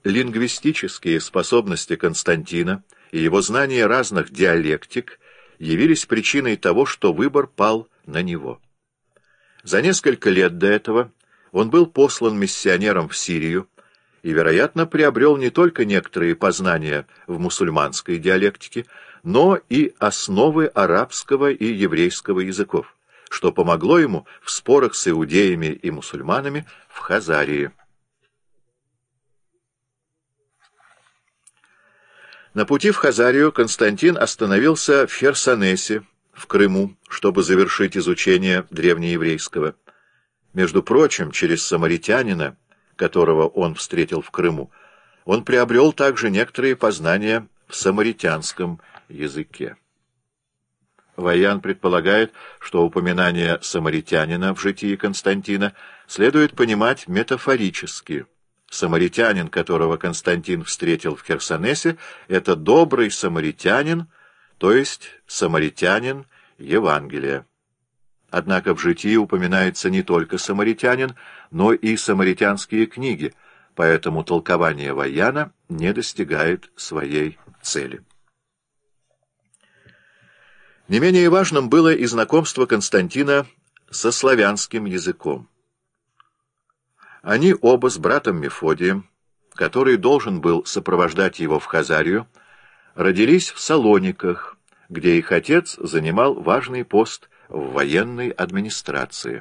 лингвистические способности Константина и его знание разных диалектик явились причиной того, что выбор пал на него. За несколько лет до этого он был послан миссионером в Сирию и, вероятно, приобрел не только некоторые познания в мусульманской диалектике, но и основы арабского и еврейского языков, что помогло ему в спорах с иудеями и мусульманами в Хазарии. На пути в Хазарию Константин остановился в Херсонесе, в Крыму, чтобы завершить изучение древнееврейского. Между прочим, через самаритянина, которого он встретил в Крыму, он приобрел также некоторые познания в самаритянском языке. Ваян предполагает, что упоминание самаритянина в житии Константина следует понимать метафорически. Самаритянин, которого Константин встретил в Херсонесе, это добрый самаритянин, то есть самаритянин Евангелия. Однако в житии упоминается не только самаритянин, но и самаритянские книги, поэтому толкование Ваяна не достигает своей цели. Не менее важным было и знакомство Константина со славянским языком. Они оба с братом Мефодием, который должен был сопровождать его в Хазарию, родились в Салониках, где их отец занимал важный пост в военной администрации.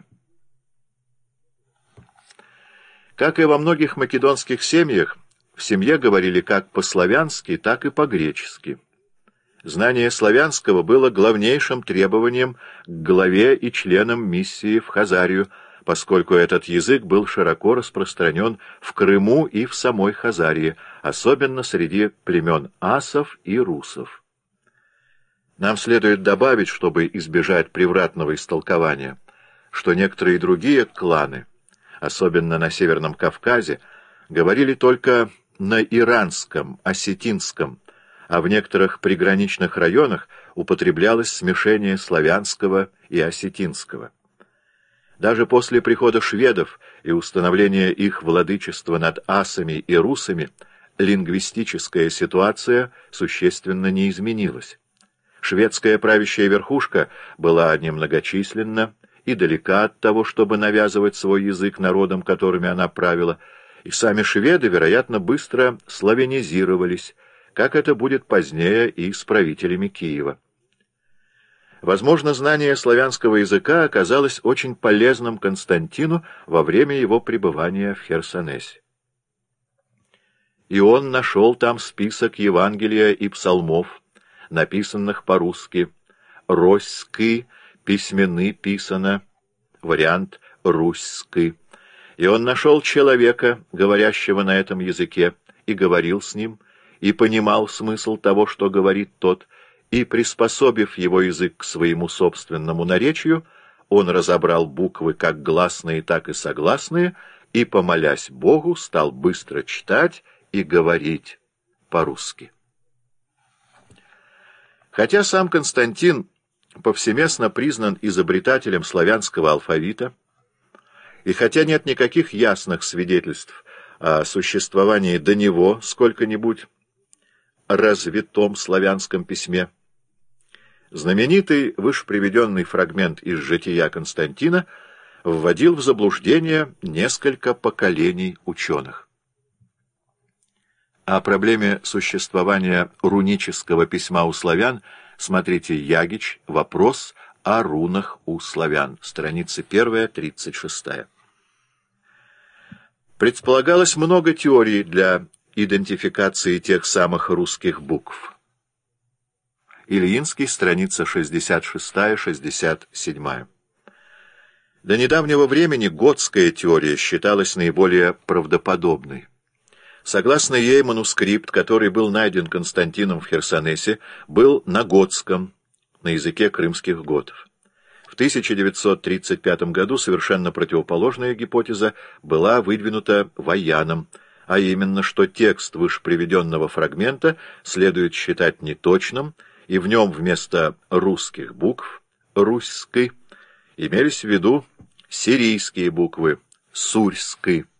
Как и во многих македонских семьях, в семье говорили как по-славянски, так и по-гречески. Знание славянского было главнейшим требованием к главе и членам миссии в Хазарию, поскольку этот язык был широко распространен в Крыму и в самой Хазарии, особенно среди племен асов и русов. Нам следует добавить, чтобы избежать превратного истолкования, что некоторые другие кланы, особенно на Северном Кавказе, говорили только на иранском, осетинском, а в некоторых приграничных районах употреблялось смешение славянского и осетинского. Даже после прихода шведов и установления их владычества над асами и русами лингвистическая ситуация существенно не изменилась. Шведская правящая верхушка была немногочисленна и далека от того, чтобы навязывать свой язык народам, которыми она правила, и сами шведы, вероятно, быстро славянизировались, как это будет позднее и с правителями Киева. Возможно, знание славянского языка оказалось очень полезным Константину во время его пребывания в Херсонесе. И он нашел там список Евангелия и псалмов, написанных по-русски. «Роськи» письменны писано, вариант «руськи». И он нашел человека, говорящего на этом языке, и говорил с ним, и понимал смысл того, что говорит тот, и, приспособив его язык к своему собственному наречию, он разобрал буквы как гласные, так и согласные, и, помолясь Богу, стал быстро читать и говорить по-русски. Хотя сам Константин повсеместно признан изобретателем славянского алфавита, и хотя нет никаких ясных свидетельств о существовании до него сколько-нибудь развитом славянском письме, знаменитый вышеприведенный фрагмент из жития Константина вводил в заблуждение несколько поколений ученых. О проблеме существования рунического письма у славян смотрите Ягич «Вопрос о рунах у славян», страница 1, 36. Предполагалось много теорий для идентификации тех самых русских букв. Ильинский, страница 66-67. До недавнего времени готская теория считалась наиболее правдоподобной. Согласно ей, манускрипт, который был найден Константином в Херсонесе, был на готском, на языке крымских готов. В 1935 году совершенно противоположная гипотеза была выдвинута Ваяном, а именно, что текст вышеприведенного фрагмента следует считать неточным, и в нем вместо русских букв «руськи» имелись в виду сирийские буквы «сурьски».